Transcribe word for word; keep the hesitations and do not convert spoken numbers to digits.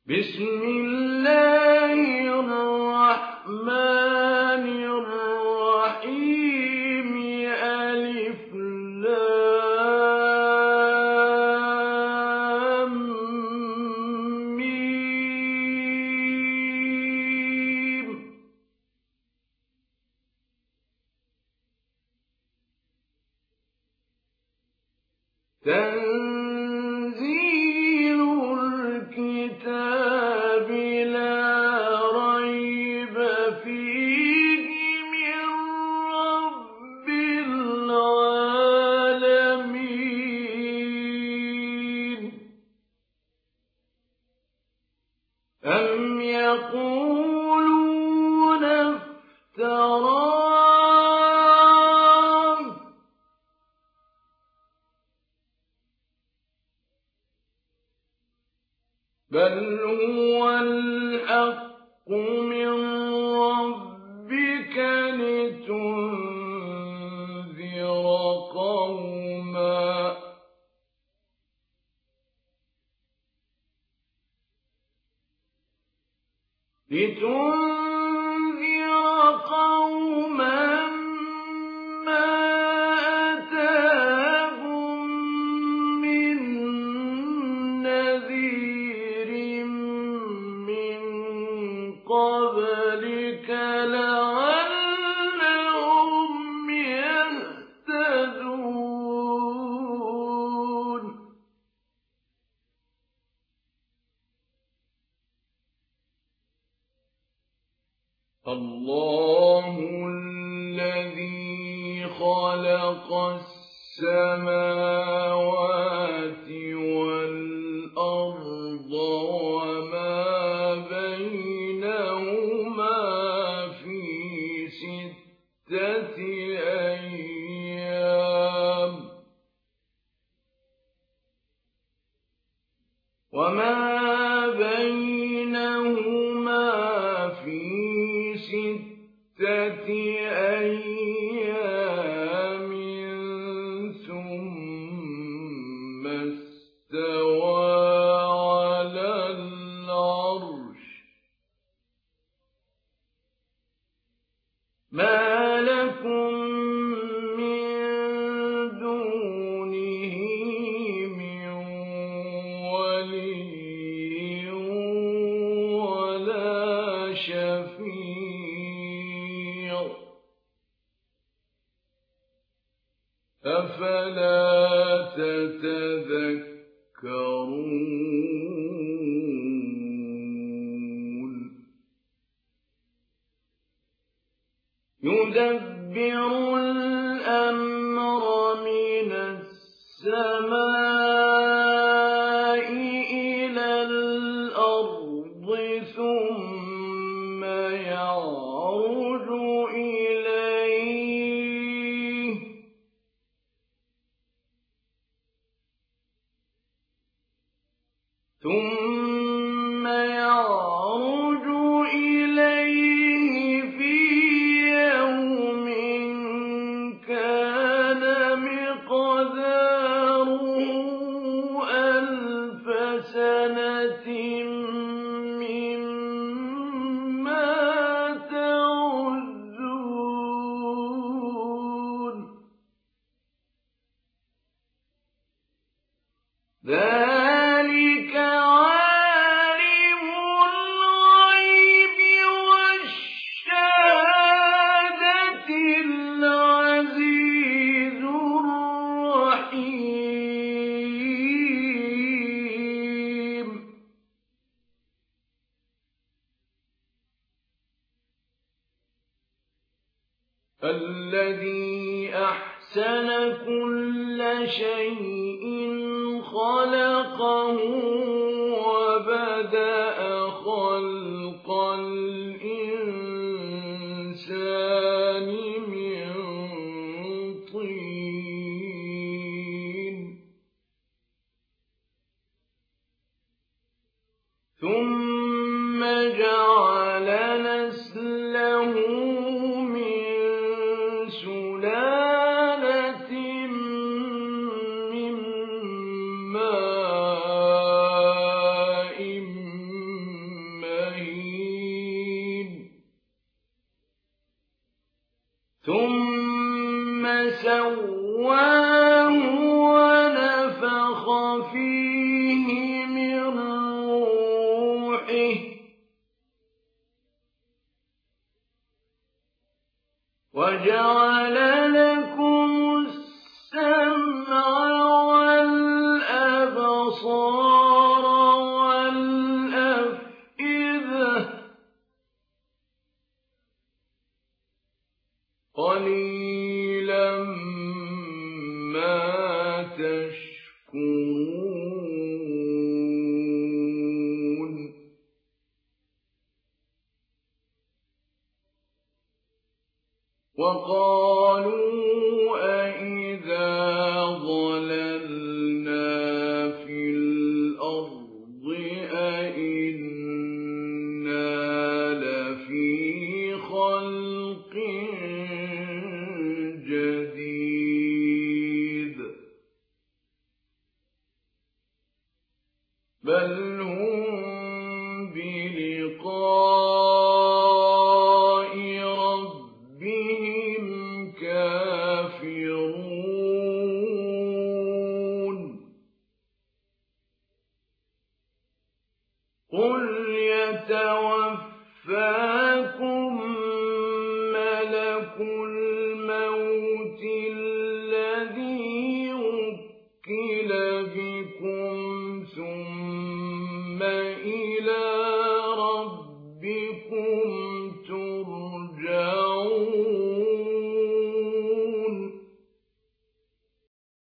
بسم الله الرحمن الرحيم ألف لام ميم تنزيل الكتاب لا ريب فيه من رب العالمين أم يقولون افتراه بل هو الحق من ربك لتنذر قوما لتنذر قوما ما أتاهم من نذير من قبلك لعلهم يهتدون الله الذي خلق السماوات والأرض وما بينهما في ستة أيام وما بينهما في ستة أيام ثم استوى على العرش ما لكم من دونه من ولي ولا شفيع أفلا تتذكرون يدبر الأمر من السماء إلى الأرض ثم يعرج إليه ثم يعرج إليه في يوم كان مقداره ألف سنة مما تعدون ذلك عالم الغيب والشهادة العزيز الرحيم الذي أحسن كل شيء خلقه وبدأ خلق الإنسان من طين ثم جعل نسله من سلالة من ماء ثم سواه ونفخ فيه من روحه وجعل لكم السمع والأبصار والأفئدة قليلا ما تشكرون وقالوا أإذا ضللنا في الأرض أإنا لفي خلق جديد بل هم بلقاء ربهم كافرون قل يتوفاكم ملك الموت الذي وكل بكم